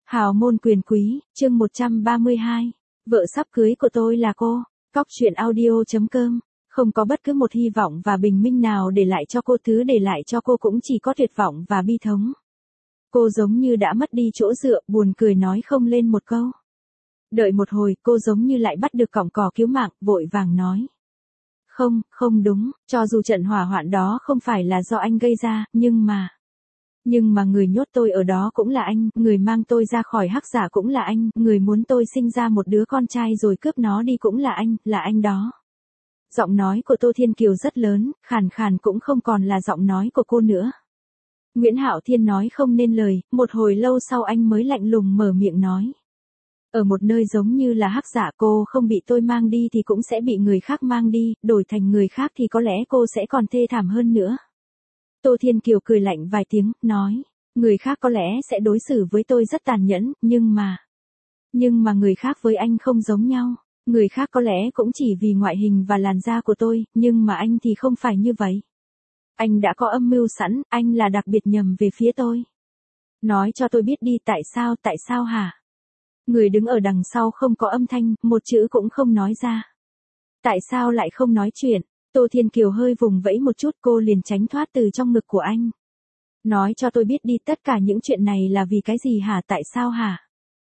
Hào môn quyền quý, chương 132. Vợ sắp cưới của tôi là cô. Cóc truyện audio.com. Không có bất cứ một hy vọng và bình minh nào để lại cho cô, thứ để lại cho cô cũng chỉ có tuyệt vọng và bi thống. Cô giống như đã mất đi chỗ dựa, buồn cười nói không lên một câu. Đợi một hồi, cô giống như lại bắt được cọng cỏ cứu mạng, vội vàng nói. Không đúng, cho dù trận hỏa hoạn đó không phải là do anh gây ra, nhưng mà người nhốt tôi ở đó cũng là anh, người mang tôi ra khỏi hắc giả cũng là anh, người muốn tôi sinh ra một đứa con trai rồi cướp nó đi cũng là anh đó. Giọng nói của Tô Thiên Kiều rất lớn, khàn khàn cũng không còn là giọng nói của cô nữa. Nguyễn Hạo Thiên nói không nên lời, một hồi lâu sau anh mới lạnh lùng mở miệng nói. Ở một nơi giống như là hắc giả, cô không bị tôi mang đi thì cũng sẽ bị người khác mang đi, đổi thành người khác thì có lẽ cô sẽ còn thê thảm hơn nữa. Tô Thiên Kiều cười lạnh vài tiếng, nói, người khác có lẽ sẽ đối xử với tôi rất tàn nhẫn, nhưng mà người khác với anh không giống nhau. Người khác có lẽ cũng chỉ vì ngoại hình và làn da của tôi, nhưng mà anh thì không phải như vậy. Anh đã có âm mưu sẵn, anh là đặc biệt nhầm về phía tôi. Nói cho tôi biết đi, tại sao hả? Người đứng ở đằng sau không có âm thanh, một chữ cũng không nói ra. Tại sao lại không nói chuyện? Tô Thiên Kiều hơi vùng vẫy một chút, cô liền tránh thoát từ trong ngực của anh. Nói cho tôi biết đi, tất cả những chuyện này là vì cái gì hả, tại sao hả?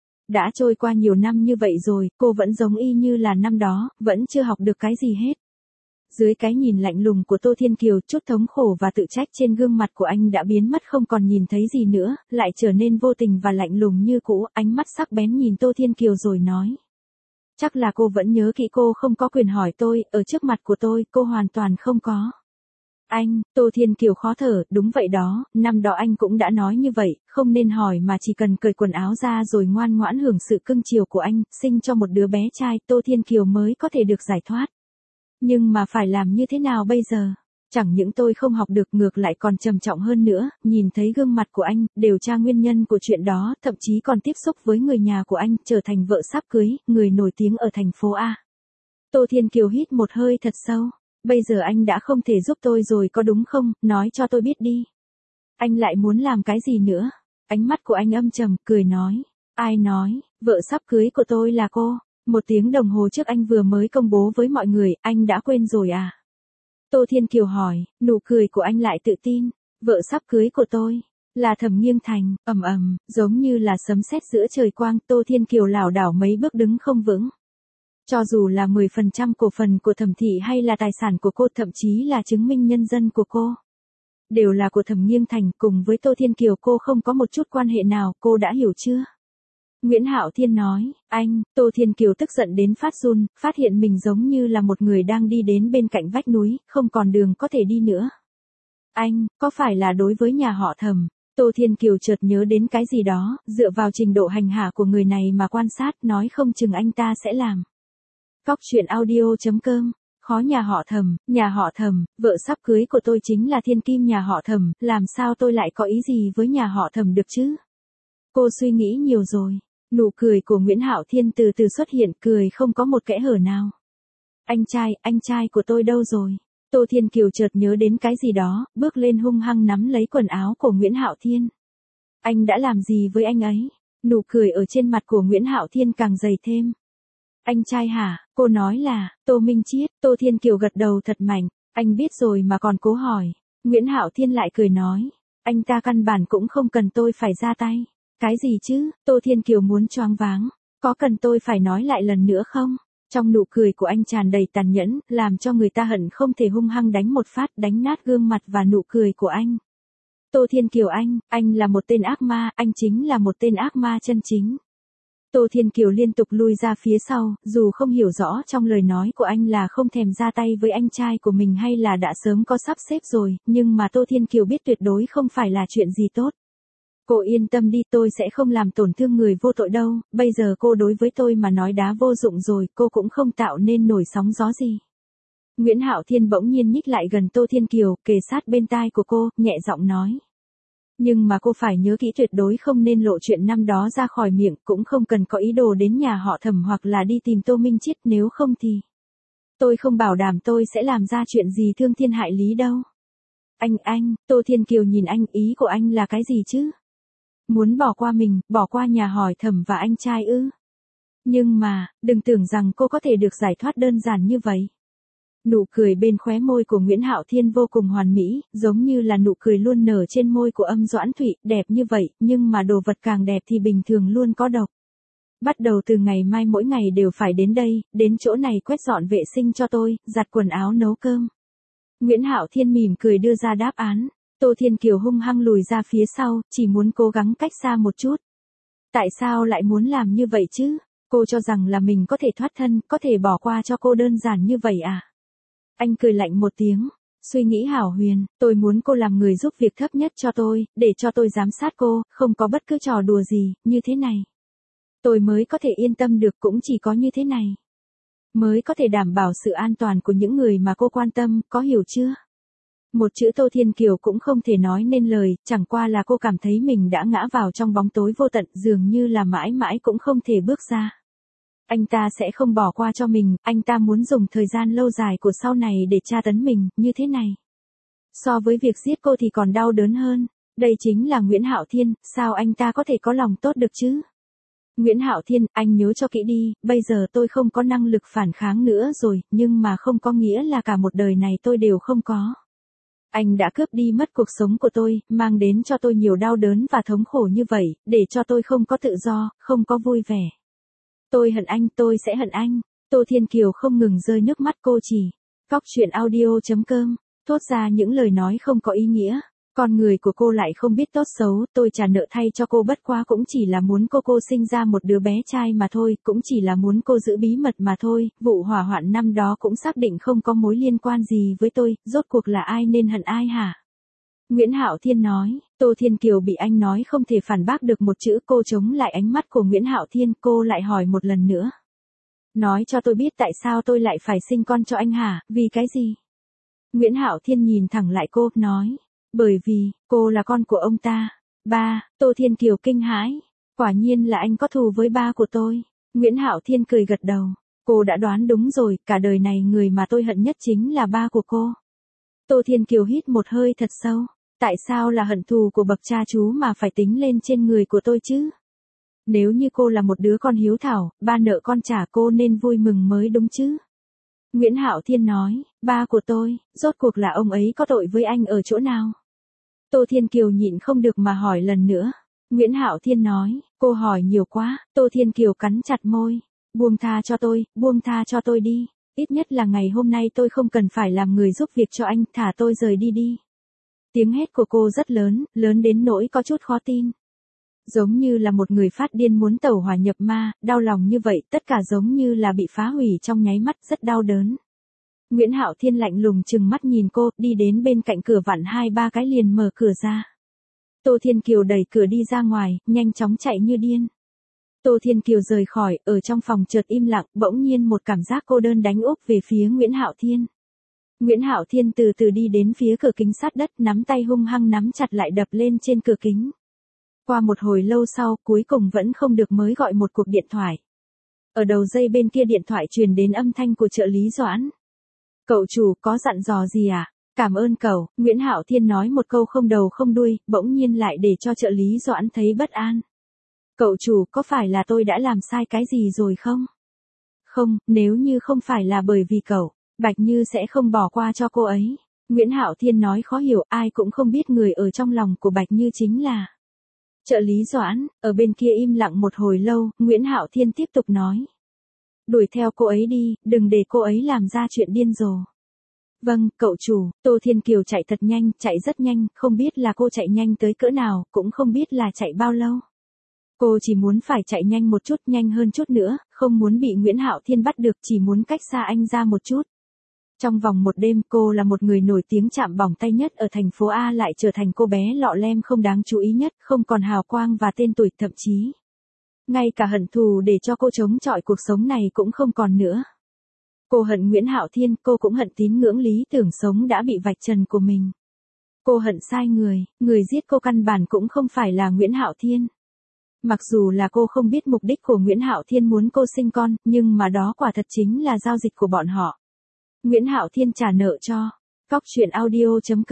Đã trôi qua nhiều năm như vậy rồi, cô vẫn giống y như là năm đó, vẫn chưa học được cái gì hết. Dưới cái nhìn lạnh lùng của Tô Thiên Kiều, chút thống khổ và tự trách trên gương mặt của anh đã biến mất không còn nhìn thấy gì nữa, lại trở nên vô tình và lạnh lùng như cũ, ánh mắt sắc bén nhìn Tô Thiên Kiều rồi nói. Chắc là cô vẫn nhớ kỹ, cô không có quyền hỏi tôi, ở trước mặt của tôi, cô hoàn toàn không có. Anh, Tô Thiên Kiều khó thở, đúng vậy đó, năm đó anh cũng đã nói như vậy, không nên hỏi mà chỉ cần cởi quần áo ra rồi ngoan ngoãn hưởng sự cưng chiều của anh, sinh cho một đứa bé trai, Tô Thiên Kiều mới có thể được giải thoát. Nhưng mà phải làm như thế nào bây giờ? Chẳng những tôi không học được, ngược lại còn trầm trọng hơn nữa, nhìn thấy gương mặt của anh, điều tra nguyên nhân của chuyện đó, thậm chí còn tiếp xúc với người nhà của anh, trở thành vợ sắp cưới, người nổi tiếng ở thành phố A. Tô Thiên Kiều hít một hơi thật sâu. Bây giờ anh đã không thể giúp tôi rồi có đúng không, nói cho tôi biết đi. Anh lại muốn làm cái gì nữa? Ánh mắt của anh âm trầm, cười nói. Ai nói, vợ sắp cưới của tôi là cô? 1 tiếng đồng hồ trước anh vừa mới công bố với mọi người, anh đã quên rồi à? Tô Thiên Kiều hỏi, nụ cười của anh lại tự tin. Vợ sắp cưới của tôi là Thẩm Nghiêng Thành, giống như là sấm sét giữa trời quang, Tô Thiên Kiều lảo đảo mấy bước đứng không vững. Cho dù là 10% cổ phần của Thẩm thị hay là tài sản của cô, thậm chí là chứng minh nhân dân của cô, đều là của Thẩm Nghiêng Thành, cùng với Tô Thiên Kiều cô không có một chút quan hệ nào, cô đã hiểu chưa? Nguyễn Hạo Thiên nói, anh, Tô Thiên Kiều tức giận đến phát run, phát hiện mình giống như là một người đang đi đến bên cạnh vách núi, không còn đường có thể đi nữa. Anh, có phải là đối với nhà họ Thẩm? Tô Thiên Kiều chợt nhớ đến cái gì đó, dựa vào trình độ hành hạ của người này mà quan sát, nói không chừng anh ta sẽ làm. Cóc truyện audio.com. Khó nhà họ Thẩm, vợ sắp cưới của tôi chính là thiên kim nhà họ Thẩm, làm sao tôi lại có ý gì với nhà họ Thẩm được chứ? Cô suy nghĩ nhiều rồi. Nụ cười của Nguyễn Hạo Thiên từ từ xuất hiện, cười không có một kẽ hở nào. Anh trai của tôi đâu rồi? Tô Thiên Kiều chợt nhớ đến cái gì đó, bước lên hung hăng nắm lấy quần áo của Nguyễn Hạo Thiên. Anh đã làm gì với anh ấy? Nụ cười ở trên mặt của Nguyễn Hạo Thiên càng dày thêm. Anh trai hả? Cô nói là, Tô Minh Chiết. Tô Thiên Kiều gật đầu thật mạnh, anh biết rồi mà còn cố hỏi. Nguyễn Hạo Thiên lại cười nói, anh ta căn bản cũng không cần tôi phải ra tay. Cái gì chứ? Tô Thiên Kiều muốn choáng váng. Có cần tôi phải nói lại lần nữa không? Trong nụ cười của anh tràn đầy tàn nhẫn, làm cho người ta hận không thể hung hăng đánh một phát, đánh nát gương mặt và nụ cười của anh. Tô Thiên Kiều, anh là một tên ác ma, anh chính là một tên ác ma chân chính. Tô Thiên Kiều liên tục lui ra phía sau, dù không hiểu rõ trong lời nói của anh là không thèm ra tay với anh trai của mình hay là đã sớm có sắp xếp rồi, nhưng mà Tô Thiên Kiều biết tuyệt đối không phải là chuyện gì tốt. Cô yên tâm đi, tôi sẽ không làm tổn thương người vô tội đâu, bây giờ cô đối với tôi mà nói đá vô dụng rồi, cô cũng không tạo nên nổi sóng gió gì. Nguyễn Hạo Thiên bỗng nhiên nhích lại gần Tô Thiên Kiều, kề sát bên tai của cô, nhẹ giọng nói. Nhưng mà cô phải nhớ kỹ, tuyệt đối không nên lộ chuyện năm đó ra khỏi miệng, cũng không cần có ý đồ đến nhà họ Thẩm hoặc là đi tìm Tô Minh Chiết, nếu không thì tôi không bảo đảm tôi sẽ làm ra chuyện gì thương thiên hại lý đâu. Anh, Tô Thiên Kiều nhìn anh, ý của anh là cái gì chứ? Muốn bỏ qua mình, bỏ qua nhà hỏi thẩm và anh trai ư? Nhưng mà, đừng tưởng rằng cô có thể được giải thoát đơn giản như vậy. Nụ cười bên khóe môi của Nguyễn Hạo Thiên vô cùng hoàn mỹ, giống như là nụ cười luôn nở trên môi của Âm Doãn Thụy, đẹp như vậy, nhưng mà đồ vật càng đẹp thì bình thường luôn có độc. Bắt đầu từ ngày mai mỗi ngày đều phải đến đây, đến chỗ này quét dọn vệ sinh cho tôi, giặt quần áo nấu cơm. Nguyễn Hạo Thiên mỉm cười đưa ra đáp án. Tô Thiên Kiều hung hăng lùi ra phía sau, chỉ muốn cố gắng cách xa một chút. Tại sao lại muốn làm như vậy chứ? Cô cho rằng là mình có thể thoát thân, có thể bỏ qua cho cô đơn giản như vậy à? Anh cười lạnh một tiếng, suy nghĩ hảo huyền, tôi muốn cô làm người giúp việc thấp nhất cho tôi, để cho tôi giám sát cô, không có bất cứ trò đùa gì, như thế này. Tôi mới có thể yên tâm được, cũng chỉ có như thế này. Mới có thể đảm bảo sự an toàn của những người mà cô quan tâm, có hiểu chưa? Một chữ Tô Thiên Kiều cũng không thể nói nên lời, chẳng qua là cô cảm thấy mình đã ngã vào trong bóng tối vô tận, dường như là mãi mãi cũng không thể bước ra. Anh ta sẽ không bỏ qua cho mình, anh ta muốn dùng thời gian lâu dài của sau này để tra tấn mình, như thế này. So với việc giết cô thì còn đau đớn hơn. Đây chính là Nguyễn Hạo Thiên, sao anh ta có thể có lòng tốt được chứ? Nguyễn Hạo Thiên, anh nhớ cho kỹ đi, bây giờ tôi không có năng lực phản kháng nữa rồi, nhưng mà không có nghĩa là cả một đời này tôi đều không có. Anh đã cướp đi mất cuộc sống của tôi, mang đến cho tôi nhiều đau đớn và thống khổ như vậy, để cho tôi không có tự do, không có vui vẻ. Tôi hận anh, tôi sẽ hận anh. Tô Thiên Kiều không ngừng rơi nước mắt, cô chỉ cóc truyện audio.com, thốt ra những lời nói không có ý nghĩa. Con người của cô lại không biết tốt xấu, tôi trả nợ thay cho cô bất quá cũng chỉ là muốn cô sinh ra một đứa bé trai mà thôi, cũng chỉ là muốn cô giữ bí mật mà thôi, vụ hỏa hoạn năm đó cũng xác định không có mối liên quan gì với tôi, rốt cuộc là ai nên hận ai hả? Nguyễn Hạo Thiên nói. Tô Thiên Kiều bị anh nói không thể phản bác được một chữ, cô chống lại ánh mắt của Nguyễn Hạo Thiên, cô lại hỏi một lần nữa. Nói cho tôi biết tại sao tôi lại phải sinh con cho anh hả, vì cái gì? Nguyễn Hạo Thiên nhìn thẳng lại cô, nói. Bởi vì, cô là con của ông ta. Ba, Tô Thiên Kiều kinh hãi. Quả nhiên là anh có thù với ba của tôi. Nguyễn Hạo Thiên cười gật đầu. Cô đã đoán đúng rồi, cả đời này người mà tôi hận nhất chính là ba của cô. Tô Thiên Kiều hít một hơi thật sâu. Tại sao là hận thù của bậc cha chú mà phải tính lên trên người của tôi chứ? Nếu như cô là một đứa con hiếu thảo, ba nợ con trả cô nên vui mừng mới đúng chứ? Nguyễn Hạo Thiên nói, ba của tôi, rốt cuộc là ông ấy có tội với anh ở chỗ nào? Tô Thiên Kiều nhịn không được mà hỏi lần nữa. Nguyễn Hạo Thiên nói, cô hỏi nhiều quá. Tô Thiên Kiều cắn chặt môi. Buông tha cho tôi đi. Ít nhất là ngày hôm nay tôi không cần phải làm người giúp việc cho anh, thả tôi rời đi đi. Tiếng hét của cô rất lớn, lớn đến nỗi có chút khó tin. Giống như là một người phát điên muốn tẩu hỏa nhập ma, đau lòng như vậy, tất cả giống như là bị phá hủy trong nháy mắt, rất đau đớn. Nguyễn Hạo Thiên lạnh lùng trừng mắt nhìn cô, đi đến bên cạnh cửa vặn 2-3 cái liền mở cửa ra. Tô Thiên Kiều đẩy cửa đi ra ngoài, nhanh chóng chạy như điên. Tô Thiên Kiều rời khỏi, ở trong phòng chợt im lặng, bỗng nhiên một cảm giác cô đơn đánh úp về phía Nguyễn Hạo Thiên. Nguyễn Hạo Thiên từ từ đi đến phía cửa kính sát đất, nắm tay hung hăng nắm chặt lại đập lên trên cửa kính. Qua một hồi lâu sau, cuối cùng vẫn không được mới gọi một cuộc điện thoại. Ở đầu dây bên kia điện thoại truyền đến âm thanh của trợ lý Doãn. Cậu chủ, có dặn dò gì à? Cảm ơn cậu, Nguyễn Hạo Thiên nói một câu không đầu không đuôi, bỗng nhiên lại để cho trợ lý Doãn thấy bất an. Cậu chủ, có phải là tôi đã làm sai cái gì rồi không? Không, nếu như không phải là bởi vì cậu, Bạch Như sẽ không bỏ qua cho cô ấy. Nguyễn Hạo Thiên nói khó hiểu, ai cũng không biết người ở trong lòng của Bạch Như chính là trợ lý Doãn. Ở bên kia im lặng một hồi lâu, Nguyễn Hạo Thiên tiếp tục nói. Đuổi theo cô ấy đi, đừng để cô ấy làm ra chuyện điên rồ. Vâng, cậu chủ. Tô Thiên Kiều chạy thật nhanh, chạy rất nhanh, không biết là cô chạy nhanh tới cỡ nào, cũng không biết là chạy bao lâu. Cô chỉ muốn phải chạy nhanh một chút, nhanh hơn chút nữa, không muốn bị Nguyễn Hạo Thiên bắt được, chỉ muốn cách xa anh ra một chút. Trong vòng một đêm, cô là một người nổi tiếng chạm bỏng tay nhất ở thành phố A, lại trở thành cô bé lọ lem không đáng chú ý nhất, không còn hào quang và tên tuổi, thậm chí ngay cả hận thù để cho cô chống chọi cuộc sống này cũng không còn nữa. Cô hận Nguyễn Hạo Thiên, cô cũng hận tín ngưỡng lý tưởng sống đã bị vạch trần của mình. Cô hận sai người giết cô căn bản cũng không phải là Nguyễn Hạo Thiên. Mặc dù là cô không biết mục đích của Nguyễn Hạo Thiên muốn cô sinh con, nhưng mà đó quả thật chính là giao dịch của bọn họ. Nguyễn Hạo Thiên trả nợ cho cóc truyện audio.com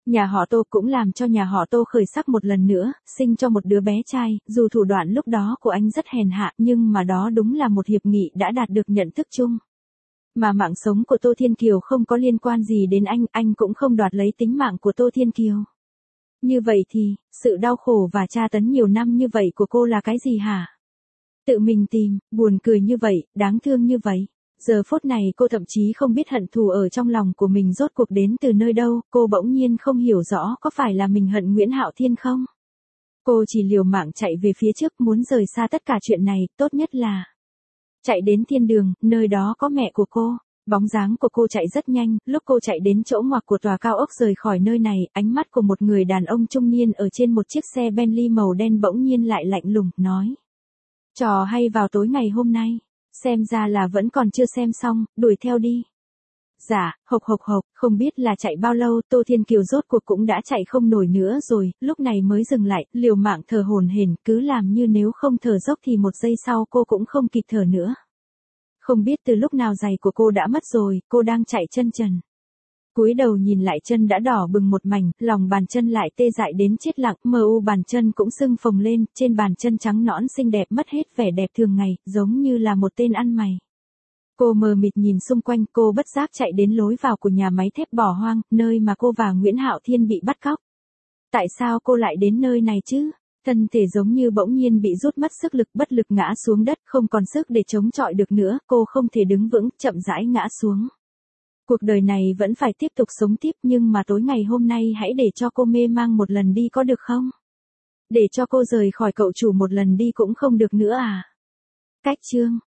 Nhà họ Tô cũng làm cho nhà họ Tô khởi sắc một lần nữa, sinh cho một đứa bé trai, dù thủ đoạn lúc đó của anh rất hèn hạ nhưng mà đó đúng là một hiệp nghị đã đạt được nhận thức chung. Mà mạng sống của Tô Thiên Kiều không có liên quan gì đến anh cũng không đoạt lấy tính mạng của Tô Thiên Kiều. Như vậy thì, sự đau khổ và tra tấn nhiều năm như vậy của cô là cái gì hả? Tự mình tìm, buồn cười như vậy, đáng thương như vậy. Giờ phút này cô thậm chí không biết hận thù ở trong lòng của mình rốt cuộc đến từ nơi đâu, cô bỗng nhiên không hiểu rõ có phải là mình hận Nguyễn Hạo Thiên không? Cô chỉ liều mạng chạy về phía trước muốn rời xa tất cả chuyện này, tốt nhất là chạy đến thiên đường, nơi đó có mẹ của cô. Bóng dáng của cô chạy rất nhanh, lúc cô chạy đến chỗ ngoặc của tòa cao ốc rời khỏi nơi này, ánh mắt của một người đàn ông trung niên ở trên một chiếc xe Bentley màu đen bỗng nhiên lại lạnh lùng, nói. Trò hay vào tối ngày hôm nay, xem ra là vẫn còn chưa xem xong, đuổi theo đi. Dạ, hộc, không biết là chạy bao lâu, Tô Thiên Kiều rốt cuộc cũng đã chạy không nổi nữa rồi, lúc này mới dừng lại, liều mạng thở hổn hển, cứ làm như nếu không thở dốc thì một giây sau cô cũng không kịp thở nữa. Không biết từ lúc nào giày của cô đã mất rồi, cô đang chạy chân trần. Cúi đầu nhìn lại chân đã đỏ bừng một mảnh, lòng bàn chân lại tê dại đến chết lặng, bàn chân cũng sưng phồng lên, trên bàn chân trắng nõn xinh đẹp mất hết vẻ đẹp thường ngày, giống như là một tên ăn mày. Cô mờ mịt nhìn xung quanh, cô bất giác chạy đến lối vào của nhà máy thép bỏ hoang, nơi mà cô và Nguyễn Hạo Thiên bị bắt cóc. Tại sao cô lại đến nơi này chứ? Thân thể giống như bỗng nhiên bị rút mất sức lực, bất lực ngã xuống đất, không còn sức để chống chọi được nữa, cô không thể đứng vững, chậm rãi ngã xuống. Cuộc đời này vẫn phải tiếp tục sống tiếp nhưng mà tối ngày hôm nay hãy để cho cô mê mang một lần đi có được không? Để cho cô rời khỏi cậu chủ một lần đi cũng không được nữa à? Cách chương